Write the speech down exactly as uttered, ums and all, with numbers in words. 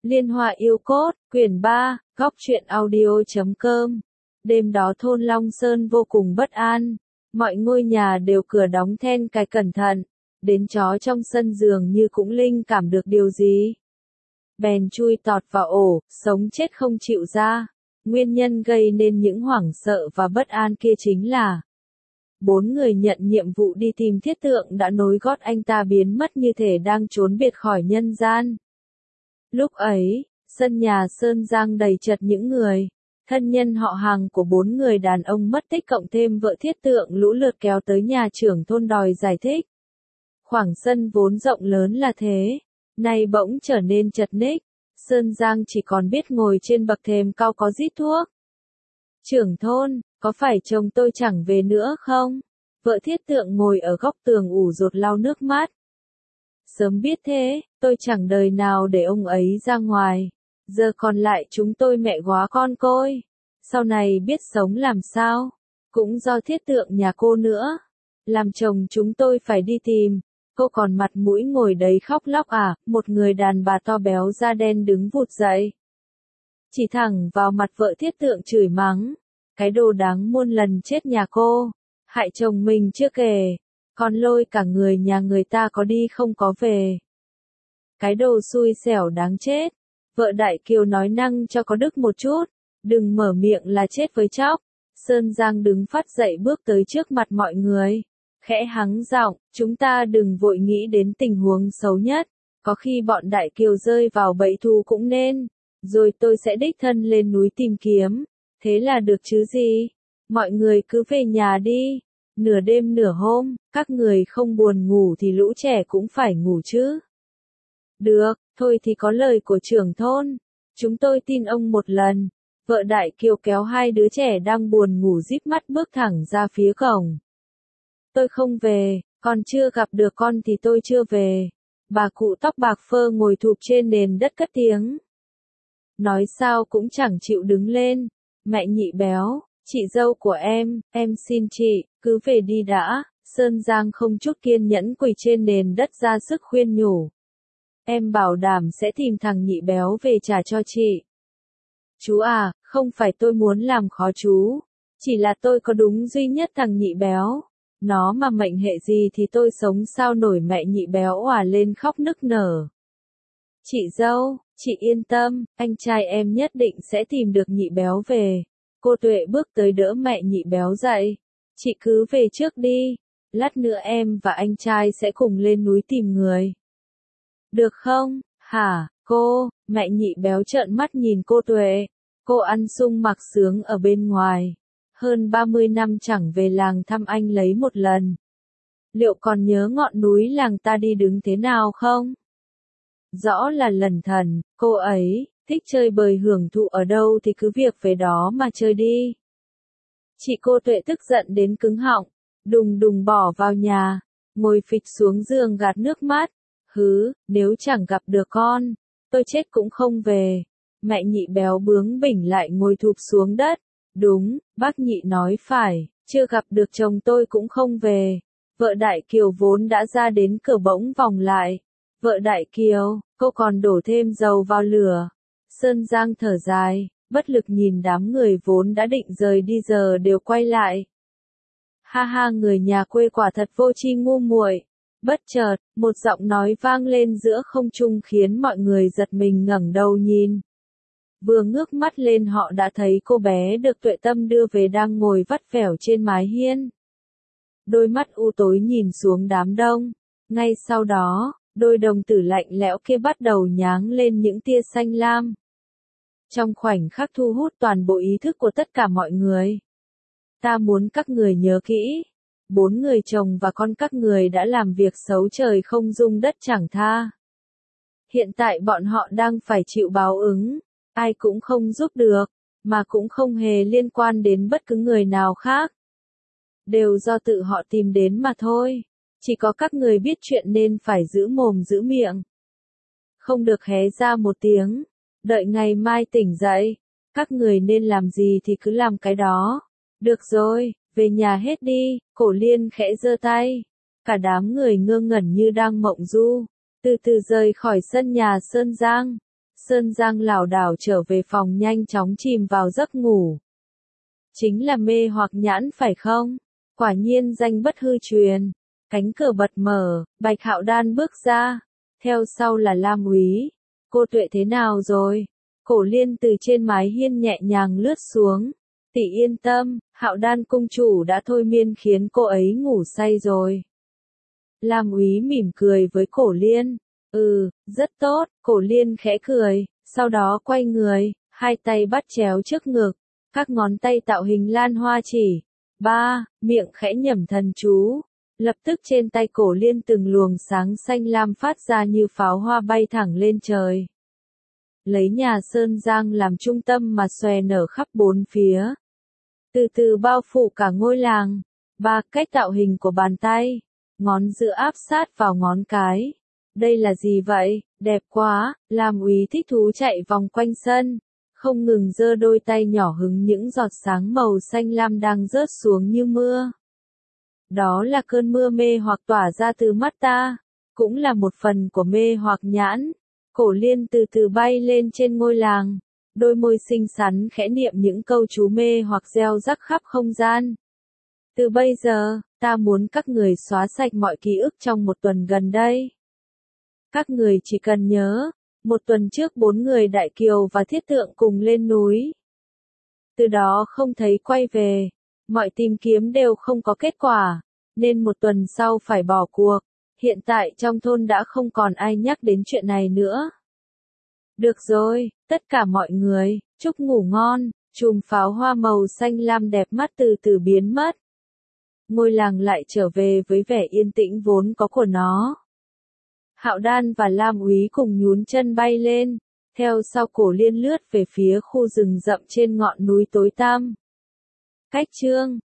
Liên Hoa Yêu Cốt, quyển ba, góc truyện audio chấm com. Đêm đó thôn Long Sơn vô cùng bất an. Mọi ngôi nhà đều cửa đóng then cài cẩn thận. Đến chó trong sân giường như cũng linh cảm được điều gì. Bèn chui tọt vào ổ, sống chết không chịu ra. Nguyên nhân gây nên những hoảng sợ và bất an kia chính là bốn người nhận nhiệm vụ đi tìm thiết tượng đã nối gót anh ta biến mất như thể đang trốn biệt khỏi nhân gian. Lúc ấy, sân nhà Sơn Giang đầy chật những người, thân nhân họ hàng của bốn người đàn ông mất tích cộng thêm vợ thiết tượng lũ lượt kéo tới nhà trưởng thôn đòi giải thích. Khoảng sân vốn rộng lớn là thế, nay bỗng trở nên chật ních, Sơn Giang chỉ còn biết ngồi trên bậc thềm cao có rít thuốc. Trưởng thôn, có phải chồng tôi chẳng về nữa không? Vợ thiết tượng ngồi ở góc tường ủ rột lau nước mắt. Sớm biết thế, tôi chẳng đời nào để ông ấy ra ngoài. Giờ còn lại chúng tôi mẹ góa con côi. Sau này biết sống làm sao? Cũng do thiết tượng nhà cô nữa. Làm chồng chúng tôi phải đi tìm. Cô còn mặt mũi ngồi đấy khóc lóc à? Một người đàn bà to béo da đen đứng vụt dậy. Chỉ thẳng vào mặt vợ thiết tượng chửi mắng. Cái đồ đáng muôn lần chết nhà cô. Hại chồng mình chưa kể. Còn lôi cả người nhà người ta có đi không có về. Cái đồ xui xẻo đáng chết. Vợ Đại Kiều nói năng cho có đức một chút. Đừng mở miệng là chết với chóc. Sơn Giang đứng phát dậy bước tới trước mặt mọi người. Khẽ hắng giọng, chúng ta đừng vội nghĩ đến tình huống xấu nhất. Có khi bọn Đại Kiều rơi vào bẫy thù cũng nên. Rồi tôi sẽ đích thân lên núi tìm kiếm. Thế là được chứ gì? Mọi người cứ về nhà đi. Nửa đêm nửa hôm, các người không buồn ngủ thì lũ trẻ cũng phải ngủ chứ. Được, thôi thì có lời của trưởng thôn. Chúng tôi tin ông một lần. Vợ Đại Kiều kéo hai đứa trẻ đang buồn ngủ díp mắt bước thẳng ra phía cổng. Tôi không về, còn chưa gặp được con thì tôi chưa về. Bà cụ tóc bạc phơ ngồi thụp trên nền đất cất tiếng. Nói sao cũng chẳng chịu đứng lên. Mẹ Nhị béo, chị dâu của em, em xin chị, cứ về đi đã. Sơn Giang không chút kiên nhẫn quỳ trên nền đất ra sức khuyên nhủ. Em bảo đảm sẽ tìm thằng Nhị béo về trả cho chị. Chú à, không phải tôi muốn làm khó chú. Chỉ là tôi có đúng duy nhất thằng Nhị béo. Nó mà mệnh hệ gì thì tôi sống sao nổi. Mẹ Nhị béo òa lên khóc nức nở. Chị dâu, chị yên tâm, anh trai em nhất định sẽ tìm được Nhị béo về. Cô Tuệ bước tới đỡ mẹ Nhị béo dậy. Chị cứ về trước đi. Lát nữa em và anh trai sẽ cùng lên núi tìm người. Được không? Hả, cô? Mẹ Nhị béo trợn mắt nhìn cô Tuệ. Cô ăn sung mặc sướng ở bên ngoài. Hơn ba mươi năm chẳng về làng thăm anh lấy một lần. Liệu còn nhớ ngọn núi làng ta đi đứng thế nào không? Rõ là lẩn thần, cô ấy, thích chơi bời hưởng thụ ở đâu thì cứ việc về đó mà chơi đi. Chị cô Tuệ tức giận đến cứng họng, đùng đùng bỏ vào nhà, ngồi phịch xuống giường gạt nước mắt. Hứ, nếu chẳng gặp được con, tôi chết cũng không về. Mẹ Nhị béo bướng bỉnh lại ngồi thụp xuống đất. Đúng, bác Nhị nói phải, chưa gặp được chồng tôi cũng không về. Vợ Đại Kiều vốn đã ra đến cửa bỗng vòng lại. Vợ Đại Kiều, cô còn đổ thêm dầu vào lửa. Sơn Giang thở dài, bất lực nhìn đám người vốn đã định rời đi giờ đều quay lại. Ha ha, người nhà quê quả thật vô tri ngu muội. Bất chợt, một giọng nói vang lên giữa không trung khiến mọi người giật mình ngẩng đầu nhìn. Vừa ngước mắt lên họ đã thấy cô bé được Tuệ Tâm đưa về đang ngồi vắt vẻo trên mái hiên. Đôi mắt u tối nhìn xuống đám đông. Ngay sau đó, đôi đồng tử lạnh lẽo kia bắt đầu nháng lên những tia xanh lam. Trong khoảnh khắc thu hút toàn bộ ý thức của tất cả mọi người. Ta muốn các người nhớ kỹ. Bốn người chồng và con các người đã làm việc xấu trời không dung đất chẳng tha. Hiện tại bọn họ đang phải chịu báo ứng. Ai cũng không giúp được, mà cũng không hề liên quan đến bất cứ người nào khác. Đều do tự họ tìm đến mà thôi. Chỉ có các người biết chuyện nên phải giữ mồm giữ miệng. Không được hé ra một tiếng. Đợi ngày mai tỉnh dậy. Các người nên làm gì thì cứ làm cái đó. Được rồi, về nhà hết đi. Cổ Liên khẽ giơ tay. Cả đám người ngơ ngẩn như đang mộng du. Từ từ rời khỏi sân nhà Sơn Giang. Sơn Giang lảo đảo trở về phòng nhanh chóng chìm vào giấc ngủ. Chính là mê hoặc nhãn phải không? Quả nhiên danh bất hư truyền. Cánh cửa bật mở, Bạch Hạo Đan bước ra. Theo sau là Lam Úy. Cô Tuệ thế nào rồi? Cổ Liên từ trên mái hiên nhẹ nhàng lướt xuống. Tỷ yên tâm, Hạo Đan cung chủ đã thôi miên khiến cô ấy ngủ say rồi. Lam Úy mỉm cười với Cổ Liên. Ừ, rất tốt, Cổ Liên khẽ cười, sau đó quay người, hai tay bắt chéo trước ngực, các ngón tay tạo hình lan hoa chỉ. Ba, miệng khẽ nhẩm thần chú. Lập tức trên tay Cổ Liên từng luồng sáng xanh lam phát ra như pháo hoa bay thẳng lên trời. Lấy nhà Sơn Giang làm trung tâm mà xòe nở khắp bốn phía. Từ từ bao phủ cả ngôi làng. Ba, cách tạo hình của bàn tay. Ngón giữa áp sát vào ngón cái. Đây là gì vậy? Đẹp quá. Lam Úy thích thú chạy vòng quanh sân, không ngừng giơ đôi tay nhỏ hứng những giọt sáng màu xanh lam đang rớt xuống như mưa. Đó là cơn mưa mê hoặc tỏa ra từ mắt ta, cũng là một phần của mê hoặc nhãn. Cổ Liên từ từ bay lên trên ngôi làng, đôi môi xinh xắn khẽ niệm những câu chú mê hoặc gieo rắc khắp không gian. Từ bây giờ, ta muốn các người xóa sạch mọi ký ức trong một tuần gần đây. Các người chỉ cần nhớ, một tuần trước bốn người Đại Kiều và Thiết Tượng cùng lên núi. Từ đó không thấy quay về, mọi tìm kiếm đều không có kết quả, nên một tuần sau phải bỏ cuộc. Hiện tại trong thôn đã không còn ai nhắc đến chuyện này nữa. Được rồi, tất cả mọi người, chúc ngủ ngon. Chùm pháo hoa màu xanh lam đẹp mắt từ từ biến mất. Ngôi làng lại trở về với vẻ yên tĩnh vốn có của nó. Hạo Đan và Lam Úy cùng nhún chân bay lên, theo sau Cổ Liên lướt về phía khu rừng rậm trên ngọn núi tối tăm. Cách chương